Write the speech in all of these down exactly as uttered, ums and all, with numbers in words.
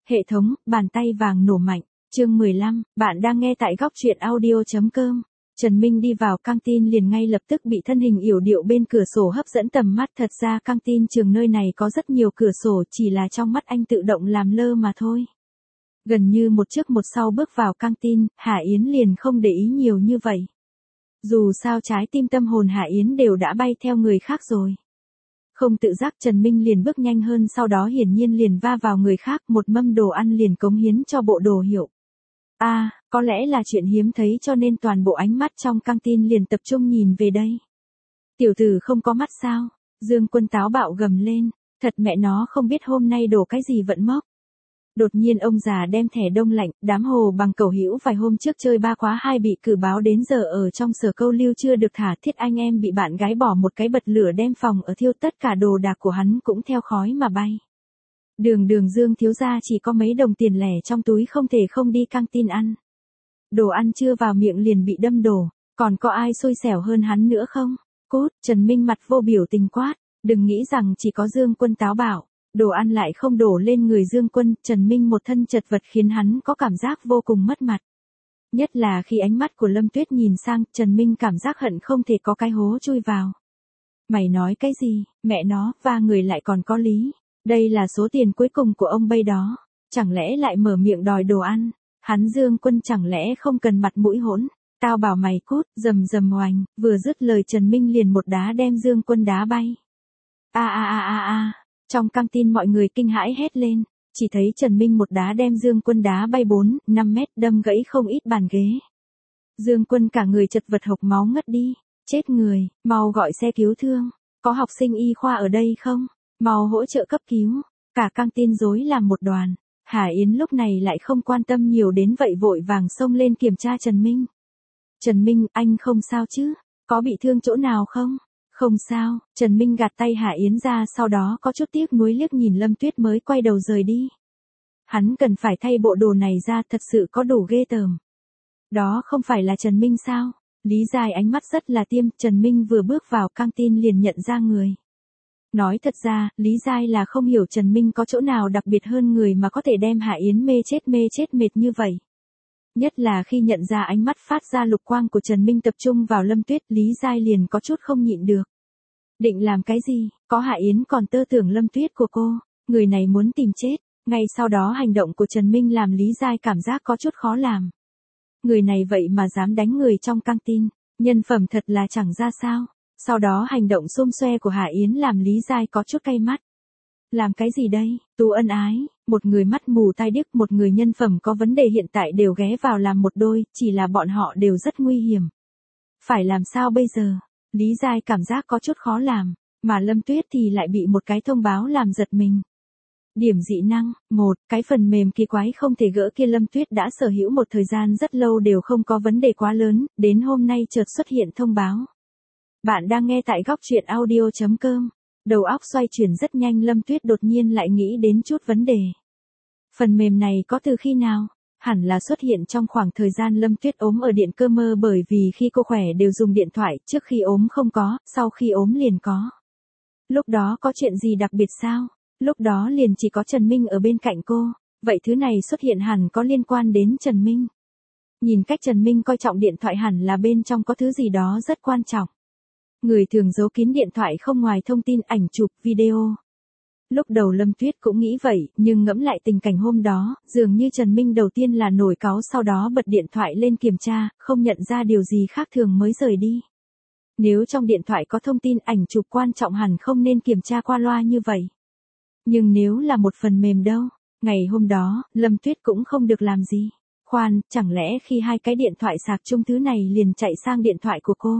Hệ thống, bàn tay vàng nổ mạnh, chương mười lăm, bạn đang nghe tại góc truyện audio.com. Trần Minh đi vào căng tin liền ngay lập tức bị thân hình yểu điệu bên cửa sổ hấp dẫn tầm mắt. Thật ra căng tin trường nơi này có rất nhiều cửa sổ, chỉ là trong mắt anh tự động làm lơ mà thôi. Gần như một trước một sau bước vào căng tin, Hạ Yến liền không để ý nhiều như vậy. Dù sao trái tim tâm hồn Hạ Yến đều đã bay theo người khác rồi. Không tự giác Trần Minh liền bước nhanh hơn, sau đó hiển nhiên liền va vào người khác, một mâm đồ ăn liền cống hiến cho bộ đồ hiệu. A, à, có lẽ là chuyện hiếm thấy cho nên toàn bộ ánh mắt trong căng tin liền tập trung nhìn về đây. Tiểu tử không có mắt sao? Dương Quân táo bạo gầm lên, thật mẹ nó không biết hôm nay đổ cái gì vận mốc. Đột nhiên ông già đem thẻ đông lạnh, đám hồ bằng cẩu hữu vài hôm trước chơi ba khóa hai bị cử báo đến giờ ở trong sở câu lưu chưa được thả. Thiết anh em bị bạn gái bỏ một cái bật lửa đem phòng ở thiêu, tất cả đồ đạc của hắn cũng theo khói mà bay. Đường đường Dương thiếu gia chỉ có mấy đồng tiền lẻ trong túi, không thể không đi căng tin ăn. Đồ ăn chưa vào miệng liền bị đâm đổ, còn có ai xui xẻo hơn hắn nữa không? Cút! Trần Minh mặt vô biểu tình quát, đừng nghĩ rằng chỉ có Dương Quân táo bạo. Đồ ăn lại không đổ lên người Dương Quân, Trần Minh một thân chật vật khiến hắn có cảm giác vô cùng mất mặt. Nhất là khi ánh mắt của Lâm Tuyết nhìn sang, Trần Minh cảm giác hận không thể có cái hố chui vào. Mày nói cái gì, mẹ nó, va người lại còn có lý. Đây là số tiền cuối cùng của ông bây đó, chẳng lẽ lại mở miệng đòi đồ ăn. Hắn Dương Quân chẳng lẽ không cần mặt mũi hỗn. Tao bảo mày cút, rầm rầm oành, vừa dứt lời Trần Minh liền một đá đem Dương Quân đá bay. A a a a a. Trong căng tin mọi người kinh hãi hét lên, chỉ thấy Trần Minh một đá đem Dương Quân đá bay bốn, năm mét, đâm gãy không ít bàn ghế. Dương Quân cả người chật vật hộc máu ngất đi, chết người, mau gọi xe cứu thương, có học sinh y khoa ở đây không? Mau hỗ trợ cấp cứu, cả căng tin rối làm một đoàn. Hà Yến lúc này lại không quan tâm nhiều đến vậy, vội vàng xông lên kiểm tra Trần Minh. Trần Minh, anh không sao chứ? Có bị thương chỗ nào không? Không sao, Trần Minh gạt tay Hạ Yến ra, sau đó có chút tiếc nuối liếc nhìn Lâm Tuyết mới quay đầu rời đi. Hắn cần phải thay bộ đồ này ra, thật sự có đủ ghê tởm. Đó không phải là Trần Minh sao? Lý Giai ánh mắt rất là tiêm, Trần Minh vừa bước vào căng tin liền nhận ra người. Nói thật ra, Lý Giai là không hiểu Trần Minh có chỗ nào đặc biệt hơn người mà có thể đem Hạ Yến mê chết mê chết mệt như vậy. Nhất là khi nhận ra ánh mắt phát ra lục quang của Trần Minh tập trung vào Lâm Tuyết, Lý Giai liền có chút không nhịn được. Định làm cái gì, có Hạ Yến còn tơ tưởng Lâm Tuyết của cô, người này muốn tìm chết. Ngay sau đó hành động của Trần Minh làm Lý Giai cảm giác có chút khó làm. Người này vậy mà dám đánh người trong căng tin, nhân phẩm thật là chẳng ra sao. Sau đó hành động xôm xoe của Hạ Yến làm Lý Giai có chút cay mắt. Làm cái gì đây, Tú ân ái, một người mắt mù tai điếc, một người nhân phẩm có vấn đề hiện tại đều ghé vào làm một đôi, chỉ là bọn họ đều rất nguy hiểm. Phải làm sao bây giờ? Lý Giai cảm giác có chút khó làm, mà Lâm Tuyết thì lại bị một cái thông báo làm giật mình. Điểm dị năng, một, cái phần mềm kỳ quái không thể gỡ kia Lâm Tuyết đã sở hữu một thời gian rất lâu đều không có vấn đề quá lớn, đến hôm nay chợt xuất hiện thông báo. Bạn đang nghe tại góc truyện audio.com. Đầu óc xoay chuyển rất nhanh, Lâm Tuyết đột nhiên lại nghĩ đến chút vấn đề. Phần mềm này có từ khi nào? Hẳn là xuất hiện trong khoảng thời gian Lâm Tuyết ốm ở Điện Cơ Mơ, bởi vì khi cô khỏe đều dùng điện thoại, trước khi ốm không có, sau khi ốm liền có. Lúc đó có chuyện gì đặc biệt sao? Lúc đó liền chỉ có Trần Minh ở bên cạnh cô, vậy thứ này xuất hiện hẳn có liên quan đến Trần Minh. Nhìn cách Trần Minh coi trọng điện thoại hẳn là bên trong có thứ gì đó rất quan trọng. Người thường giấu kín điện thoại không ngoài thông tin ảnh chụp, video. Lúc đầu Lâm Tuyết cũng nghĩ vậy, nhưng ngẫm lại tình cảnh hôm đó, dường như Trần Minh đầu tiên là nổi cáu, sau đó bật điện thoại lên kiểm tra, không nhận ra điều gì khác thường mới rời đi. Nếu trong điện thoại có thông tin ảnh chụp quan trọng hẳn không nên kiểm tra qua loa như vậy. Nhưng nếu là một phần mềm đâu? Ngày hôm đó, Lâm Tuyết cũng không được làm gì. Khoan, chẳng lẽ khi hai cái điện thoại sạc chung thứ này liền chạy sang điện thoại của cô?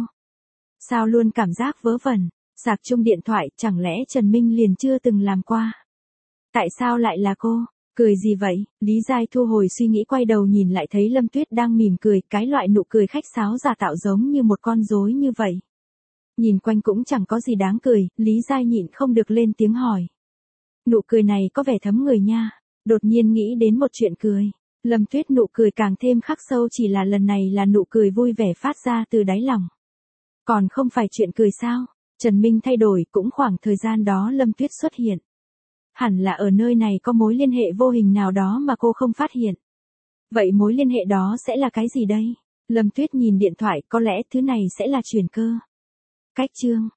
Sao luôn cảm giác vớ vẩn, sạc chung điện thoại, chẳng lẽ Trần Minh liền chưa từng làm qua? Tại sao lại là cô? Cười gì vậy? Lý Giai thu hồi suy nghĩ quay đầu nhìn lại thấy Lâm Tuyết đang mỉm cười, cái loại nụ cười khách sáo giả tạo giống như một con rối như vậy. Nhìn quanh cũng chẳng có gì đáng cười, Lý Giai nhịn không được lên tiếng hỏi. Nụ cười này có vẻ thấm người nha, đột nhiên nghĩ đến một chuyện cười. Lâm Tuyết nụ cười càng thêm khắc sâu, chỉ là lần này là nụ cười vui vẻ phát ra từ đáy lòng. Còn không phải chuyện cười sao? Trần Minh thay đổi, cũng khoảng thời gian đó Lâm Tuyết xuất hiện. Hẳn là ở nơi này có mối liên hệ vô hình nào đó mà cô không phát hiện. Vậy mối liên hệ đó sẽ là cái gì đây? Lâm Tuyết nhìn điện thoại, có lẽ thứ này sẽ là chuyển cơ. Cách chương